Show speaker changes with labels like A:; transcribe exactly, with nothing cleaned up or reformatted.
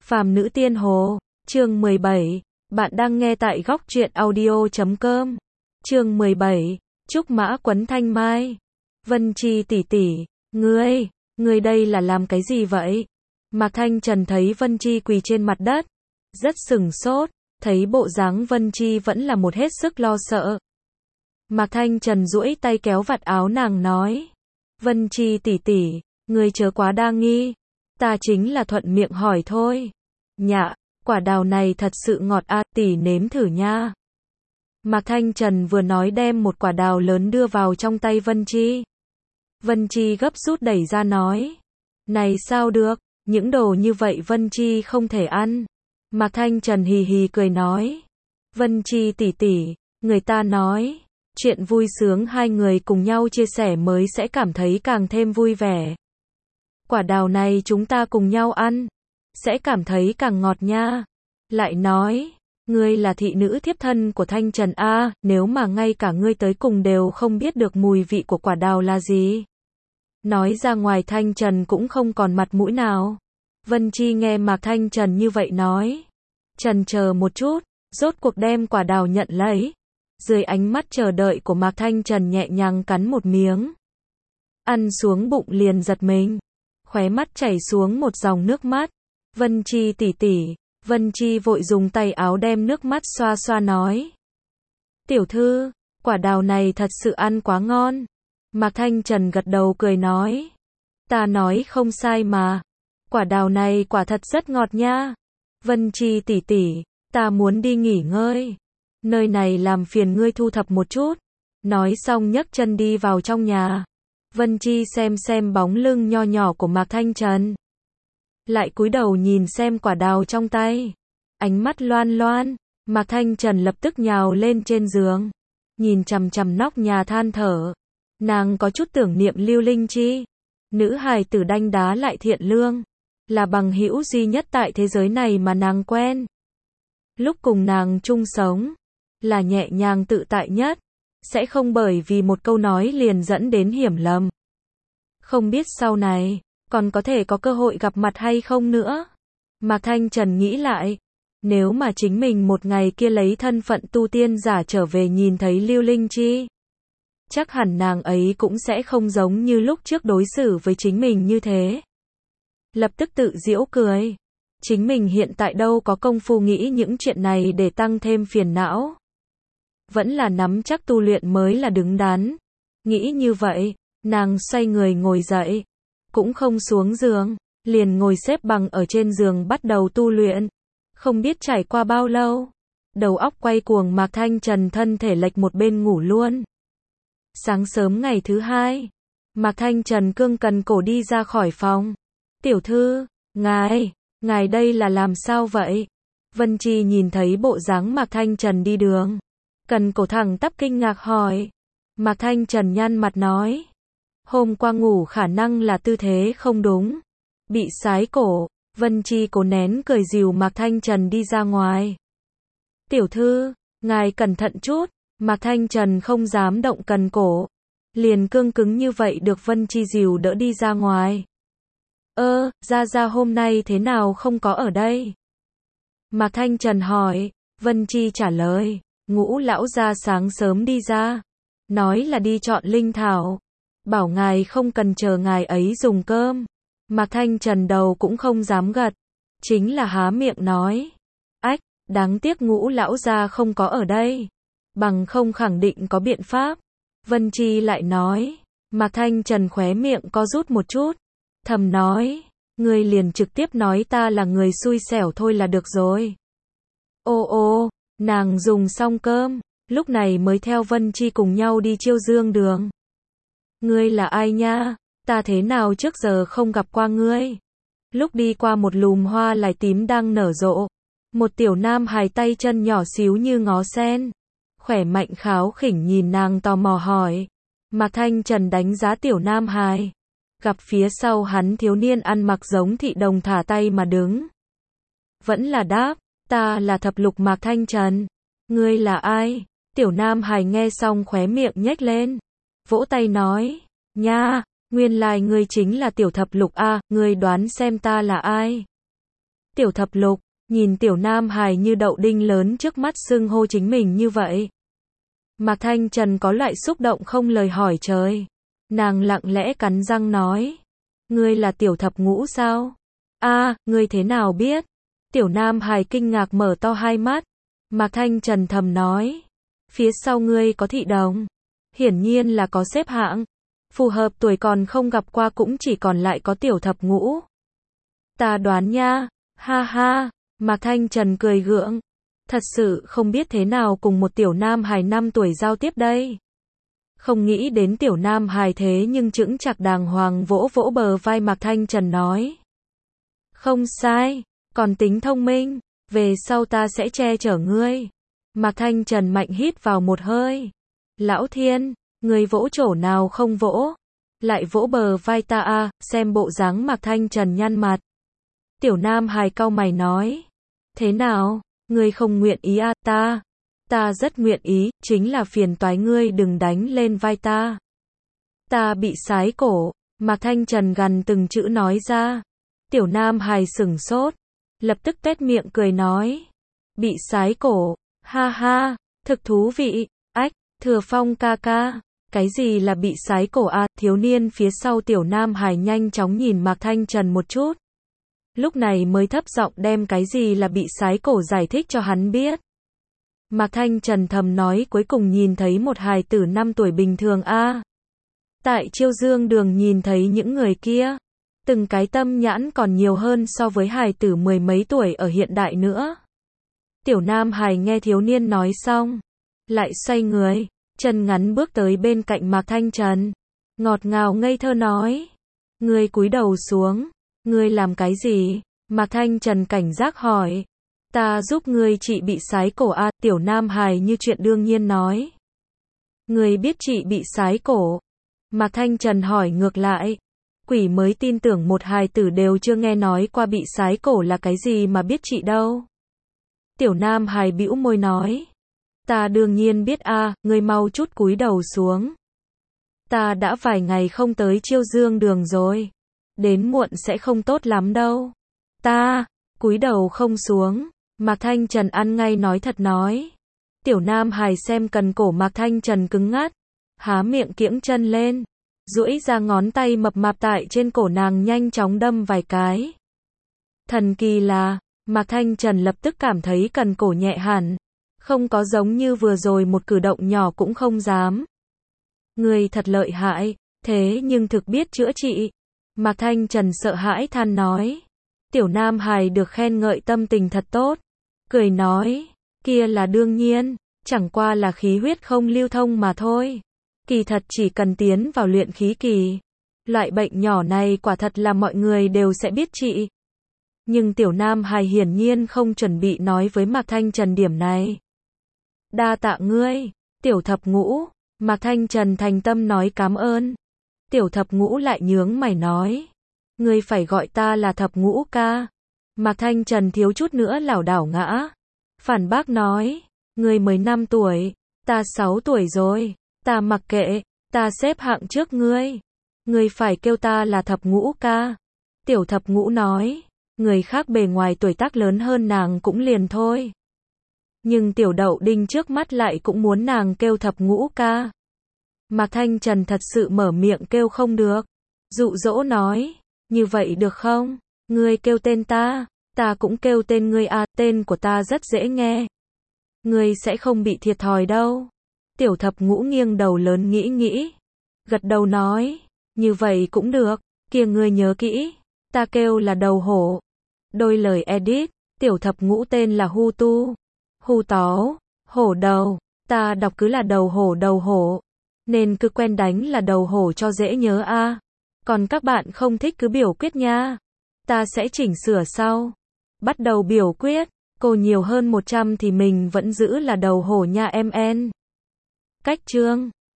A: Phàm nữ tiên hồ, chương mười bảy, bạn đang nghe tại góc truyện audio chấm com. Chương mười bảy, Trúc mã quấn thanh mai. Vân Chi tỷ tỷ, ngươi, ngươi đây là làm cái gì vậy? Mạc Thanh Trần thấy Vân Chi quỳ trên mặt đất, rất sừng sốt, thấy bộ dáng Vân Chi vẫn là một hết sức lo sợ. Mạc Thanh Trần duỗi tay kéo vạt áo nàng nói, Vân Chi tỷ tỷ, ngươi chớ quá đa nghi, ta chính là thuận miệng hỏi thôi. Nhạ, quả đào này thật sự ngọt a, tỷ nếm thử nha. Mạc Thanh Trần vừa nói đem một quả đào lớn đưa vào trong tay Vân Chi. Vân Chi gấp rút đẩy ra nói, này sao được, những đồ như vậy Vân Chi không thể ăn. Mạc Thanh Trần hì hì cười nói, Vân Chi tỷ tỷ, người ta nói, chuyện vui sướng hai người cùng nhau chia sẻ mới sẽ cảm thấy càng thêm vui vẻ. Quả đào này chúng ta cùng nhau ăn, sẽ cảm thấy càng ngọt nha. Lại nói, ngươi là thị nữ thiếp thân của Thanh Trần a, nếu mà ngay cả ngươi tới cùng đều không biết được mùi vị của quả đào là gì. Nói ra ngoài Thanh Trần cũng không còn mặt mũi nào. Vân Chi nghe Mạc Thanh Trần như vậy nói, chần chờ một chút, rốt cuộc đem quả đào nhận lấy. Dưới ánh mắt chờ đợi của Mạc Thanh Trần nhẹ nhàng cắn một miếng. Ăn xuống bụng liền giật mình, khóe mắt chảy xuống một dòng nước mắt. Vân Chi tỷ tỷ, Vân Chi vội dùng tay áo đem nước mắt xoa xoa nói, tiểu thư, quả đào này thật sự ăn quá ngon. Mạc Thanh Trần gật đầu cười nói, ta nói không sai mà, quả đào này quả thật rất ngọt nha. Vân Chi tỷ tỷ, ta muốn đi nghỉ ngơi, nơi này làm phiền ngươi thu thập một chút. Nói xong nhấc chân đi vào trong nhà. Vân Chi xem xem bóng lưng nho nhỏ của Mạc Thanh Trần, lại cúi đầu nhìn xem quả đào trong tay, ánh mắt loan loan. Mạc Thanh Trần lập tức nhào lên trên giường, nhìn chằm chằm nóc nhà than thở. Nàng có chút tưởng niệm Lưu Linh Chi, nữ hài tử đanh đá lại thiện lương, là bằng hữu duy nhất tại thế giới này mà nàng quen. Lúc cùng nàng chung sống, là nhẹ nhàng tự tại nhất, sẽ không bởi vì một câu nói liền dẫn đến hiểu lầm. Không biết sau này còn có thể có cơ hội gặp mặt hay không nữa. Mạc Thanh Trần nghĩ lại, nếu mà chính mình một ngày kia lấy thân phận tu tiên giả trở về nhìn thấy Lưu Linh Chi, chắc hẳn nàng ấy cũng sẽ không giống như lúc trước đối xử với chính mình như thế. Lập tức tự giễu cười, chính mình hiện tại đâu có công phu nghĩ những chuyện này để tăng thêm phiền não. Vẫn là nắm chắc tu luyện mới là đứng đắn. Nghĩ như vậy, nàng xoay người ngồi dậy, cũng không xuống giường, liền ngồi xếp bằng ở trên giường bắt đầu tu luyện. Không biết trải qua bao lâu, đầu óc quay cuồng Mạc Thanh Trần thân thể lệch một bên ngủ luôn. Sáng sớm ngày thứ hai, Mạc Thanh Trần cương cần cổ đi ra khỏi phòng. Tiểu thư, ngài, ngài đây là làm sao vậy? Vân Chi nhìn thấy bộ dáng Mạc Thanh Trần đi đường, cần cổ thẳng tắp kinh ngạc hỏi. Mạc Thanh Trần nhăn mặt nói, hôm qua ngủ khả năng là tư thế không đúng, bị sái cổ. Vân Chi cố nén cười dìu Mạc Thanh Trần đi ra ngoài. Tiểu thư, ngài cẩn thận chút. Mạc Thanh Trần không dám động cần cổ, liền cương cứng như vậy được Vân Chi dìu đỡ đi ra ngoài. Ơ, Gia Gia hôm nay thế nào không có ở đây? Mạc Thanh Trần hỏi. Vân Chi trả lời, Ngũ lão gia sáng sớm đi ra, nói là đi chọn linh thảo, bảo ngài không cần chờ ngài ấy dùng cơm. Mạc Thanh Trần đầu cũng không dám gật, chính là há miệng nói, ách, đáng tiếc Ngũ lão gia không có ở đây, bằng không khẳng định có biện pháp. Vân Chi lại nói. Mạc Thanh Trần khóe miệng co rút một chút, thầm nói, ngươi liền trực tiếp nói ta là người xui xẻo thôi là được rồi. Ô ô, nàng dùng xong cơm, lúc này mới theo Vân Chi cùng nhau đi Chiêu Dương đường. Ngươi là ai nha? Ta thế nào trước giờ không gặp qua ngươi? Lúc đi qua một lùm hoa lài tím đang nở rộ, một tiểu nam hài tay chân nhỏ xíu như ngó sen, khỏe mạnh kháo khỉnh nhìn nàng tò mò hỏi. Mạc Thanh Trần đánh giá tiểu nam hài, gặp phía sau hắn thiếu niên ăn mặc giống thị đồng thả tay mà đứng. Vẫn là đáp, ta là thập lục Mạc Thanh Trần. Ngươi là ai? Tiểu nam hài nghe xong khóe miệng nhếch lên, vỗ tay nói, nha, nguyên lai ngươi chính là tiểu thập lục a, ngươi đoán xem ta là ai? Tiểu thập lục, nhìn tiểu nam hài như đậu đinh lớn trước mắt xưng hô chính mình như vậy. Mạc Thanh Trần có loại xúc động không lời hỏi trời. Nàng lặng lẽ cắn răng nói. Ngươi là tiểu thập ngũ sao? A, ngươi thế nào biết? Tiểu nam hài kinh ngạc mở to hai mắt. Mạc Thanh Trần thầm nói. Phía sau ngươi có thị đồng. Hiển nhiên là có xếp hạng. Phù hợp tuổi còn không gặp qua cũng chỉ còn lại có tiểu thập ngũ. Ta đoán nha. Ha ha. Mạc Thanh Trần cười gượng. Thật sự không biết thế nào cùng một tiểu nam hài năm tuổi giao tiếp đây. Không nghĩ đến tiểu nam hài thế nhưng chững chạc đàng hoàng vỗ vỗ bờ vai Mạc Thanh Trần nói. Không sai, còn tính thông minh, về sau ta sẽ che chở ngươi. Mạc Thanh Trần mạnh hít vào một hơi. Lão thiên, ngươi vỗ chỗ nào không vỗ, lại vỗ bờ vai ta à, xem bộ dáng Mạc Thanh Trần nhăn mặt. Tiểu nam hài cau mày nói. Thế nào, ngươi không nguyện ý à, ta, ta rất nguyện ý, chính là phiền toái ngươi đừng đánh lên vai ta. Ta bị sái cổ, Mạc Thanh Trần gằn từng chữ nói ra. Tiểu nam hài sửng sốt, lập tức tuét miệng cười nói. Bị sái cổ, ha ha, thực thú vị, ách, Thừa Phong ca ca, cái gì là bị sái cổ à, thiếu niên phía sau tiểu nam hài nhanh chóng nhìn Mạc Thanh Trần một chút. Lúc này mới thấp giọng đem cái gì là bị sái cổ giải thích cho hắn biết. Mạc Thanh Trần thầm nói cuối cùng nhìn thấy một hài tử năm tuổi bình thường a. À. Tại Chiêu Dương Đường nhìn thấy những người kia, từng cái tâm nhãn còn nhiều hơn so với hài tử mười mấy tuổi ở hiện đại nữa. Tiểu nam hài nghe thiếu niên nói xong, lại xoay người, chân ngắn bước tới bên cạnh Mạc Thanh Trần, ngọt ngào ngây thơ nói. Ngươi cúi đầu xuống, ngươi làm cái gì? Mạc Thanh Trần cảnh giác hỏi. Ta giúp ngươi chị bị sái cổ a, à, tiểu nam hài như chuyện đương nhiên nói. Ngươi biết chị bị sái cổ? Mạc Thanh Trần hỏi ngược lại. Quỷ mới tin tưởng một hài tử đều chưa nghe nói qua bị sái cổ là cái gì mà biết chị đâu. Tiểu nam hài bĩu môi nói. Ta đương nhiên biết a, à, ngươi mau chút cúi đầu xuống. Ta đã vài ngày không tới Chiêu Dương Đường rồi. Đến muộn sẽ không tốt lắm đâu. Ta, cúi đầu không xuống. Mạc Thanh Trần ăn ngay nói thật nói. Tiểu nam hài xem cần cổ Mạc Thanh Trần cứng ngắt, há miệng kiễng chân lên, duỗi ra ngón tay mập mạp tại trên cổ nàng nhanh chóng đâm vài cái. Thần kỳ là, Mạc Thanh Trần lập tức cảm thấy cần cổ nhẹ hẳn, không có giống như vừa rồi một cử động nhỏ cũng không dám. Người thật lợi hại, thế nhưng thực biết chữa trị. Mạc Thanh Trần sợ hãi than nói. Tiểu nam hài được khen ngợi tâm tình thật tốt, cười nói, kia là đương nhiên, chẳng qua là khí huyết không lưu thông mà thôi. Kỳ thật chỉ cần tiến vào luyện khí kỳ, loại bệnh nhỏ này quả thật là mọi người đều sẽ biết trị. Nhưng tiểu nam hài hiển nhiên không chuẩn bị nói với Mạc Thanh Trần điểm này. Đa tạ ngươi, tiểu thập ngũ. Mạc Thanh Trần thành tâm nói cảm ơn. Tiểu thập ngũ lại nhướng mày nói. Ngươi phải gọi ta là thập ngũ ca. Mạc Thanh Trần thiếu chút nữa lảo đảo ngã. Phản bác nói. Ngươi mới năm tuổi, ta sáu tuổi rồi. Ta mặc kệ, ta xếp hạng trước ngươi. Ngươi phải kêu ta là thập ngũ ca. Tiểu thập ngũ nói. Người khác bề ngoài tuổi tác lớn hơn nàng cũng liền thôi. Nhưng tiểu đậu đinh trước mắt lại cũng muốn nàng kêu thập ngũ ca. Mạc Thanh Trần thật sự mở miệng kêu không được. Dụ dỗ nói. Như vậy được không? Ngươi kêu tên ta, ta cũng kêu tên ngươi à, tên của ta rất dễ nghe. Ngươi sẽ không bị thiệt thòi đâu. Tiểu thập ngũ nghiêng đầu lớn nghĩ nghĩ. Gật đầu nói. Như vậy cũng được, kia ngươi nhớ kỹ. Ta kêu là đầu hổ. Đôi lời edit, tiểu thập ngũ tên là Hu Tu. Hu tó, hổ đầu, ta đọc cứ là đầu hổ đầu hổ. Nên cứ quen đánh là đầu hổ cho dễ nhớ a. À. Còn các bạn không thích cứ biểu quyết nha. Ta sẽ chỉnh sửa sau. Bắt đầu biểu quyết, cô nhiều hơn một trăm thì mình vẫn giữ là đầu hổ nha em en. Cách chương